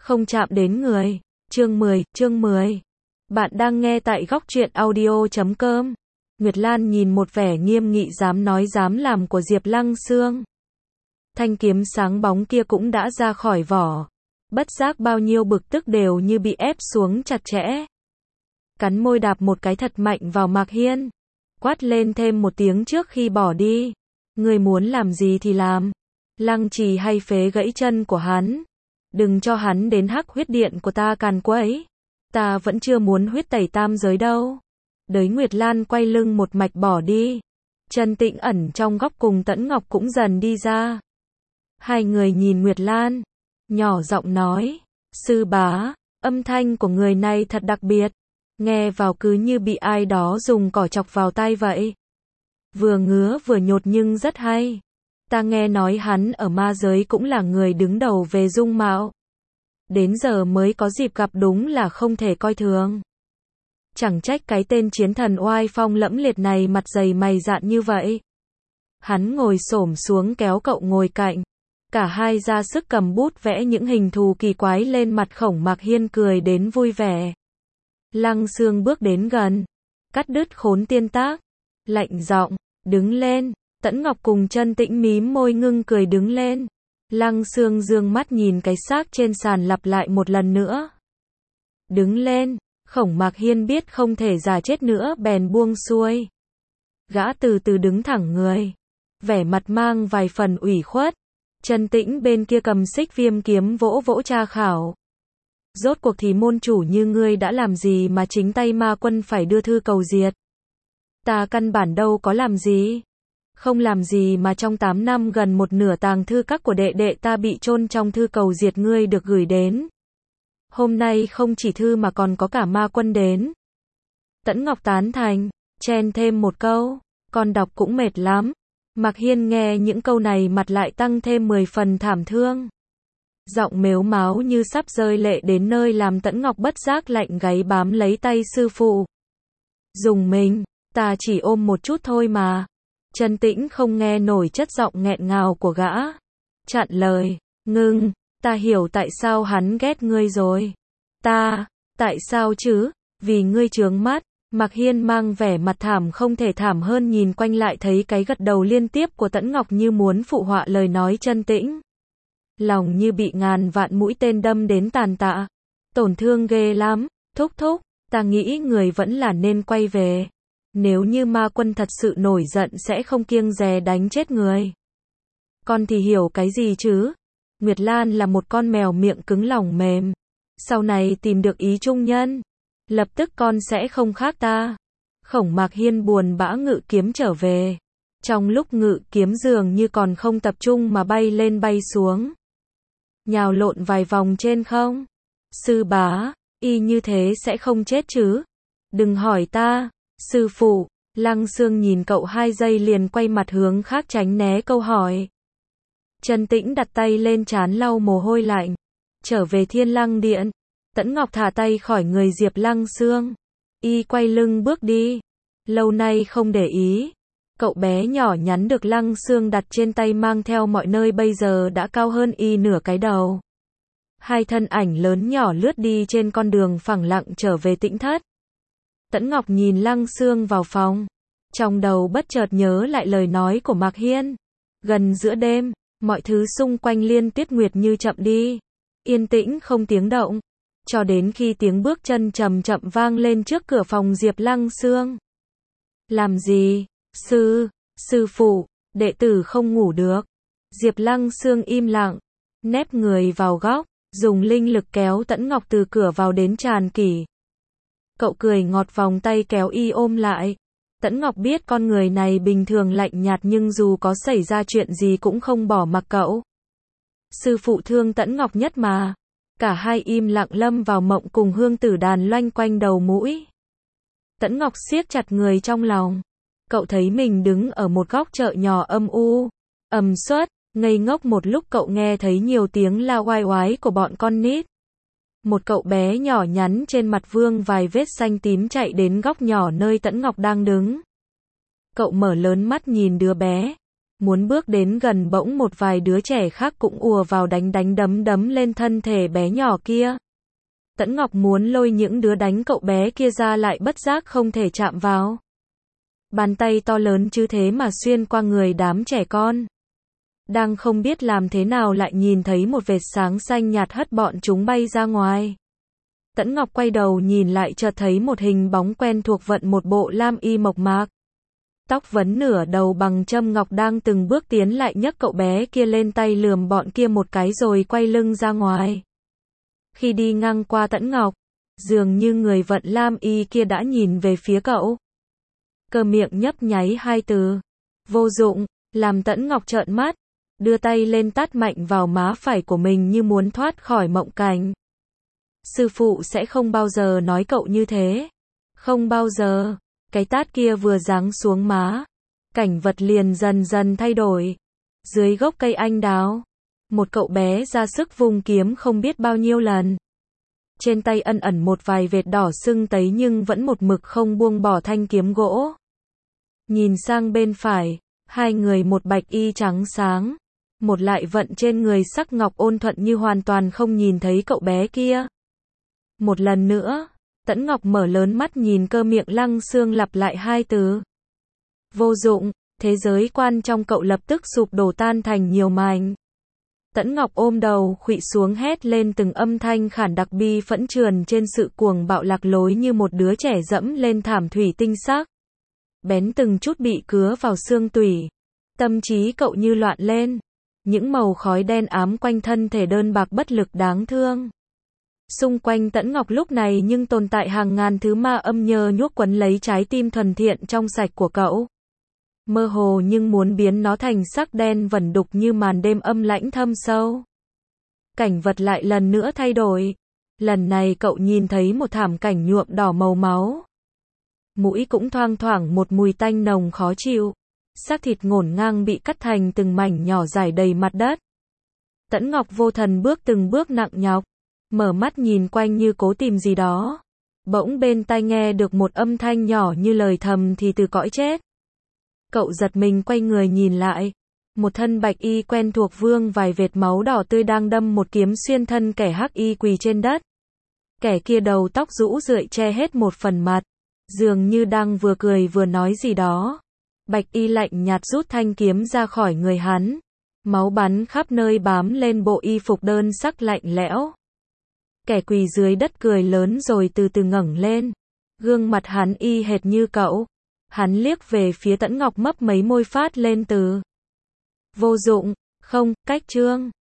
không chạm đến người. Chương 10. Bạn đang nghe tại góc truyện audio.com. Nguyệt Lan nhìn một vẻ nghiêm nghị dám nói dám làm của Diệp Lăng Xương. Thanh kiếm sáng bóng kia cũng đã ra khỏi vỏ. Bất giác bao nhiêu bực tức đều như bị ép xuống chặt chẽ. Cắn môi đạp một cái thật mạnh vào Mạc Hiên. Quát lên thêm một tiếng trước khi bỏ đi. Người muốn làm gì thì làm. Lăng trì hay phế gãy chân của hắn. Đừng cho hắn đến hắc huyết điện của ta càn quấy. Ta vẫn chưa muốn huyết tẩy tam giới đâu. Đới Nguyệt Lan quay lưng một mạch bỏ đi. Trần Tĩnh ẩn trong góc cùng Tẫn Ngọc cũng dần đi ra. Hai người nhìn Nguyệt Lan, nhỏ giọng nói, sư bá, âm thanh của người này thật đặc biệt, nghe vào cứ như bị ai đó dùng cỏ chọc vào tai vậy. Vừa ngứa vừa nhột nhưng rất hay. Ta nghe nói hắn ở ma giới cũng là người đứng đầu về dung mạo. Đến giờ mới có dịp gặp đúng là không thể coi thường. Chẳng trách cái tên chiến thần oai phong lẫm liệt này mặt dày mày dạn như vậy. Hắn ngồi xổm xuống kéo cậu ngồi cạnh. Cả hai ra sức cầm bút vẽ những hình thù kỳ quái lên mặt Khổng Mạc Hiên cười đến vui vẻ. Lăng Xương bước đến gần, cắt đứt khốn tiên tác, lạnh giọng, đứng lên. Tẫn Ngọc cùng Trân Tĩnh mím môi ngưng cười đứng lên. Lăng Xương dương mắt nhìn cái xác trên sàn lặp lại một lần nữa. Đứng lên. Khổng Mạc Hiên biết không thể giả chết nữa bèn buông xuôi. Gã từ từ đứng thẳng người, vẻ mặt mang vài phần ủy khuất. Trân Tĩnh bên kia cầm xích viêm kiếm vỗ vỗ tra khảo. Rốt cuộc thì môn chủ như ngươi đã làm gì mà chính tay ma quân phải đưa thư cầu diệt? Ta căn bản đâu có làm gì. Không làm gì mà trong 8 năm gần một nửa tàng thư các của đệ đệ ta bị chôn trong thư cầu diệt ngươi được gửi đến. Hôm nay không chỉ thư mà còn có cả ma quân đến. Tẫn Ngọc tán thành, chen thêm một câu, con đọc cũng mệt lắm. Mạc Hiên nghe những câu này mặt lại tăng thêm 10 phần thảm thương. Giọng mếu máo như sắp rơi lệ đến nơi làm Tẫn Ngọc bất giác lạnh gáy bám lấy tay sư phụ. Dùng mình, ta chỉ ôm một chút thôi mà. Trân Tĩnh không nghe nổi chất giọng nghẹn ngào của gã. Chặn lời, ngưng, ta hiểu tại sao hắn ghét ngươi rồi. Tại sao chứ? Vì ngươi chướng mắt. Mạc Hiên mang vẻ mặt thảm không thể thảm hơn nhìn quanh lại thấy cái gật đầu liên tiếp của Tẫn Ngọc như muốn phụ họa lời nói Trân Tĩnh. Lòng như bị ngàn vạn mũi tên đâm đến tàn tạ. Tổn thương ghê lắm, thúc, ta nghĩ người vẫn là nên quay về. Nếu như ma quân thật sự nổi giận sẽ không kiêng dè đánh chết người. Con thì hiểu cái gì chứ? Nguyệt Lan là một con mèo miệng cứng lòng mềm. Sau này tìm được ý trung nhân, lập tức con sẽ không khác ta. Khổng Mạc Hiên buồn bã ngự kiếm trở về. Trong lúc ngự kiếm dường như còn không tập trung mà bay lên bay xuống. Nhào lộn vài vòng trên không. Sư bá, y như thế sẽ không chết chứ? Đừng hỏi ta. Sư phụ. Lăng Xương nhìn cậu 2 giây liền quay mặt hướng khác tránh né câu hỏi. Trân Tĩnh đặt tay lên trán lau mồ hôi lạnh. Trở về Thiên Lăng Điện. Tẫn Ngọc thả tay khỏi người Diệp Lăng Xương. Y quay lưng bước đi. Lâu nay không để ý. Cậu bé nhỏ nhắn được Lăng Xương đặt trên tay mang theo mọi nơi bây giờ đã cao hơn y nửa cái đầu. Hai thân ảnh lớn nhỏ lướt đi trên con đường phẳng lặng trở về Tĩnh thất. Tẫn Ngọc nhìn Lăng Xương vào phòng. Trong đầu bất chợt nhớ lại lời nói của Mạc Hiên. Gần giữa đêm, mọi thứ xung quanh Liên Tuyết Nguyệt như chậm đi. Yên tĩnh không tiếng động. Cho đến khi tiếng bước chân chậm chậm vang lên trước cửa phòng Diệp Lăng Xương. Làm gì? Sư phụ, đệ tử không ngủ được. Diệp Lăng Xương im lặng, nép người vào góc, dùng linh lực kéo Tẫn Ngọc từ cửa vào đến tràn kỷ. Cậu cười ngọt vòng tay kéo y ôm lại. Tẫn Ngọc biết con người này bình thường lạnh nhạt nhưng dù có xảy ra chuyện gì cũng không bỏ mặc cậu. Sư phụ thương Tẫn Ngọc nhất mà. Cả hai im lặng lâm vào mộng cùng hương tử đàn loanh quanh đầu mũi. Tẫn Ngọc siết chặt người trong lòng. Cậu thấy mình đứng ở một góc chợ nhỏ âm u, ầm suất, ngây ngốc một lúc cậu nghe thấy nhiều tiếng la oai oái của bọn con nít. Một cậu bé nhỏ nhắn trên mặt vương vài vết xanh tím chạy đến góc nhỏ nơi Tẫn Ngọc đang đứng. Cậu mở lớn mắt nhìn đứa bé. Muốn bước đến gần bỗng một vài đứa trẻ khác cũng ùa vào đánh đánh đấm đấm lên thân thể bé nhỏ kia. Tẫn Ngọc muốn lôi những đứa đánh cậu bé kia ra lại bất giác không thể chạm vào. Bàn tay to lớn chứ thế mà xuyên qua người đám trẻ con. Đang không biết làm thế nào lại nhìn thấy một vệt sáng xanh nhạt hất bọn chúng bay ra ngoài. Tẫn Ngọc quay đầu nhìn lại chợt thấy một hình bóng quen thuộc vận một bộ lam y mộc mạc. Tóc vấn nửa đầu bằng châm ngọc đang từng bước tiến lại nhấc cậu bé kia lên tay lườm bọn kia một cái rồi quay lưng ra ngoài. Khi đi ngang qua Tẫn Ngọc, dường như người vận lam y kia đã nhìn về phía cậu. Cơ miệng nhấp nháy hai từ. Vô dụng, làm Tẫn Ngọc trợn mắt, đưa tay lên tát mạnh vào má phải của mình như muốn thoát khỏi mộng cảnh. Sư phụ sẽ không bao giờ nói cậu như thế. Không bao giờ. Cái tát kia vừa giáng xuống má, cảnh vật liền dần dần thay đổi. Dưới gốc cây anh đào, một cậu bé ra sức vung kiếm không biết bao nhiêu lần. Trên tay ẩn ẩn một vài vệt đỏ sưng tấy nhưng vẫn một mực không buông bỏ thanh kiếm gỗ. Nhìn sang bên phải, hai người một bạch y trắng sáng, một lại vận trên người sắc ngọc ôn thuận như hoàn toàn không nhìn thấy cậu bé kia. Một lần nữa, Tẫn Ngọc mở lớn mắt nhìn Cơ Miệng Lăng Xương lặp lại hai từ. Vô dụng, thế giới quan trong cậu lập tức sụp đổ tan thành nhiều mảnh. Tẫn Ngọc ôm đầu khuỵu xuống hét lên từng âm thanh khản đặc bi phẫn trườn trên sự cuồng bạo lạc lối như một đứa trẻ dẫm lên thảm thủy tinh sắc. Bén từng chút bị cứa vào xương tủy. Tâm trí cậu như loạn lên. Những màu khói đen ám quanh thân thể đơn bạc bất lực đáng thương. Xung quanh Tẫn Ngọc lúc này nhưng tồn tại hàng ngàn thứ ma âm nhơ nhuốc quấn lấy trái tim thuần thiện trong sạch của cậu. Mơ hồ nhưng muốn biến nó thành sắc đen vẩn đục như màn đêm âm lãnh thâm sâu. Cảnh vật lại lần nữa thay đổi. Lần này cậu nhìn thấy một thảm cảnh nhuộm đỏ màu máu. Mũi cũng thoang thoảng một mùi tanh nồng khó chịu. Xác thịt ngổn ngang bị cắt thành từng mảnh nhỏ rải đầy mặt đất. Tẫn Ngọc vô thần bước từng bước nặng nhọc. Mở mắt nhìn quanh như cố tìm gì đó. Bỗng bên tai nghe được một âm thanh nhỏ như lời thầm thì từ cõi chết. Cậu giật mình quay người nhìn lại. Một thân bạch y quen thuộc vương vài vệt máu đỏ tươi đang đâm một kiếm xuyên thân kẻ hắc y quỳ trên đất. Kẻ kia đầu tóc rũ rượi che hết một phần mặt. Dường như đang vừa cười vừa nói gì đó. Bạch y lạnh nhạt rút thanh kiếm ra khỏi người hắn. Máu bắn khắp nơi bám lên bộ y phục đơn sắc lạnh lẽo. Kẻ quỳ dưới đất cười lớn rồi từ từ ngẩng lên. Gương mặt hắn y hệt như cậu. Hắn liếc về phía Tẫn Ngọc mấp mấy môi phát lên từ. Vô dụng, không, cách trương.